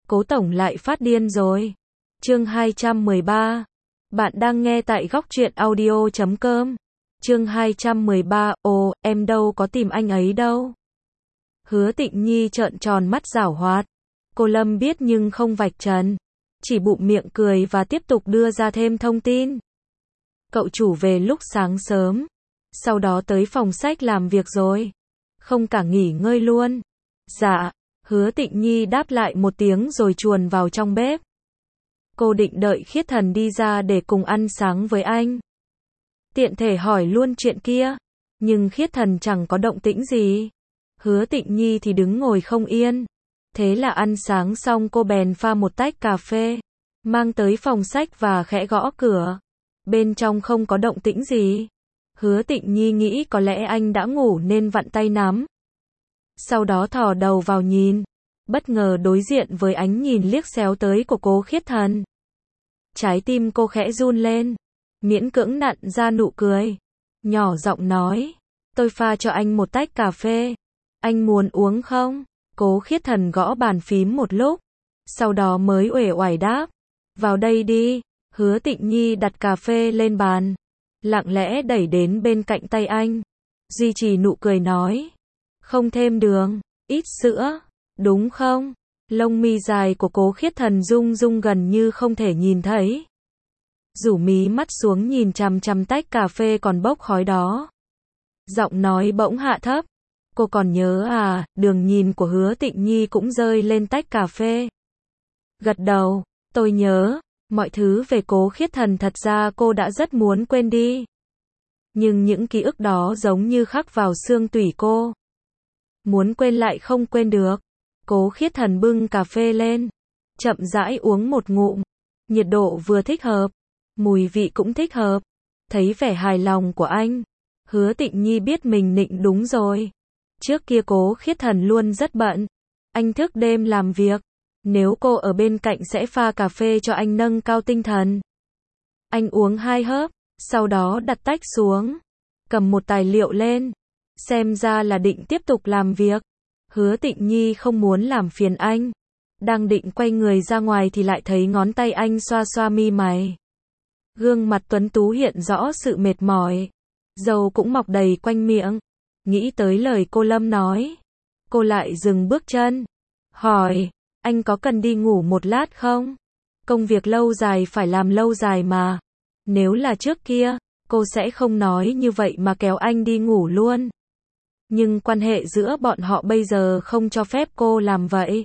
Cố tổng lại phát điên rồi. Chương 213. Bạn đang nghe tại góc truyện audio.com. Chương 213. Ồ, em đâu có tìm anh ấy đâu. Hứa Tịnh Nhi trợn tròn mắt giảo hoạt. Cô Lâm biết nhưng không vạch trần. Chỉ bụm miệng cười và tiếp tục đưa ra thêm thông tin. Cậu chủ về lúc sáng sớm. Sau đó tới phòng sách làm việc rồi. Không cả nghỉ ngơi luôn. Dạ. Hứa Tịnh Nhi đáp lại một tiếng rồi chuồn vào trong bếp. Cô định đợi Khiết Thần đi ra để cùng ăn sáng với anh. Tiện thể hỏi luôn chuyện kia. Nhưng Khiết Thần chẳng có động tĩnh gì. Hứa Tịnh Nhi thì đứng ngồi không yên. Thế là ăn sáng xong cô bèn pha một tách cà phê. Mang tới phòng sách và khẽ gõ cửa. Bên trong không có động tĩnh gì. Hứa Tịnh Nhi nghĩ có lẽ anh đã ngủ nên vặn tay nắm. Sau đó thò đầu vào nhìn. Bất ngờ đối diện với ánh nhìn liếc xéo tới của Cố Khiết Thần. Trái tim cô khẽ run lên. Miễn cưỡng nặn ra nụ cười. Nhỏ giọng nói. Tôi pha cho anh một tách cà phê. Anh muốn uống không? Cố Khiết Thần gõ bàn phím một lúc. Sau đó mới uể oải đáp. Vào đây đi. Hứa Tịnh Nhi đặt cà phê lên bàn. Lặng lẽ đẩy đến bên cạnh tay anh. Duy trì nụ cười nói. Không thêm đường, ít sữa, đúng không? Lông mi dài của Cố Khiết Thần rung rung gần như không thể nhìn thấy. Rủ mí mắt xuống nhìn chằm chằm tách cà phê còn bốc khói đó. Giọng nói bỗng hạ thấp. Cô còn nhớ à? Đường nhìn của Hứa Tịnh Nhi cũng rơi lên tách cà phê. Gật đầu, tôi nhớ. Mọi thứ về Cố Khiết Thần thật ra cô đã rất muốn quên đi. Nhưng những ký ức đó giống như khắc vào xương tủy cô. Muốn quên lại không quên được. Cố Khiết Thần bưng cà phê lên. Chậm rãi uống một ngụm. Nhiệt độ vừa thích hợp. Mùi vị cũng thích hợp. Thấy vẻ hài lòng của anh. Hứa Tịnh Nhi biết mình nịnh đúng rồi. Trước kia Cố Khiết Thần luôn rất bận. Anh thức đêm làm việc. Nếu cô ở bên cạnh sẽ pha cà phê cho anh nâng cao tinh thần. Anh uống 2 hớp. Sau đó đặt tách xuống. Cầm một tài liệu lên. Xem ra là định tiếp tục làm việc. Hứa Tịnh Nhi không muốn làm phiền anh. Đang định quay người ra ngoài thì lại thấy ngón tay anh xoa xoa mi mày. Gương mặt tuấn tú hiện rõ sự mệt mỏi. Râu cũng mọc đầy quanh miệng. Nghĩ tới lời cô Lâm nói. Cô lại dừng bước chân. Hỏi, anh có cần đi ngủ một lát không? Công việc lâu dài phải làm lâu dài mà. Nếu là trước kia, cô sẽ không nói như vậy mà kéo anh đi ngủ luôn. Nhưng quan hệ giữa bọn họ bây giờ không cho phép cô làm vậy.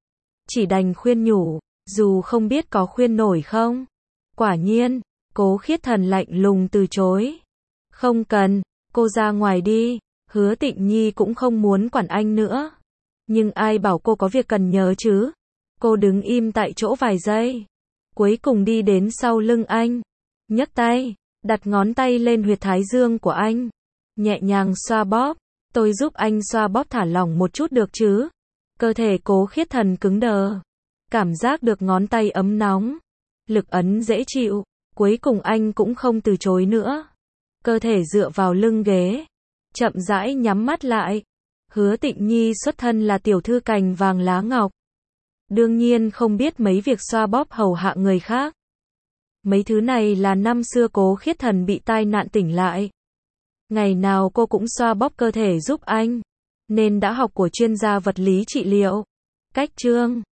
Chỉ đành khuyên nhủ, dù không biết có khuyên nổi không. Quả nhiên, Cố Khiết Thần lạnh lùng từ chối. Không cần, cô ra ngoài đi. Hứa Tịnh Nhi cũng không muốn quản anh nữa. Nhưng ai bảo cô có việc cần nhớ chứ? Cô đứng im tại chỗ vài giây. Cuối cùng đi đến sau lưng anh. Nhấc tay, đặt ngón tay lên huyệt thái dương của anh. Nhẹ nhàng xoa bóp. Tôi giúp anh xoa bóp thả lỏng một chút được chứ? Cơ thể Cố Khiết Thần cứng đờ. Cảm giác được ngón tay ấm nóng. Lực ấn dễ chịu. Cuối cùng anh cũng không từ chối nữa. Cơ thể dựa vào lưng ghế. Chậm rãi nhắm mắt lại. Hứa Tịnh Nhi xuất thân là tiểu thư cành vàng lá ngọc. Đương nhiên không biết mấy việc xoa bóp hầu hạ người khác. Mấy thứ này là năm xưa Cố Khiết Thần bị tai nạn tỉnh lại. Ngày nào cô cũng xoa bóp cơ thể giúp anh. Nên đã học của chuyên gia vật lý trị liệu. Cách chương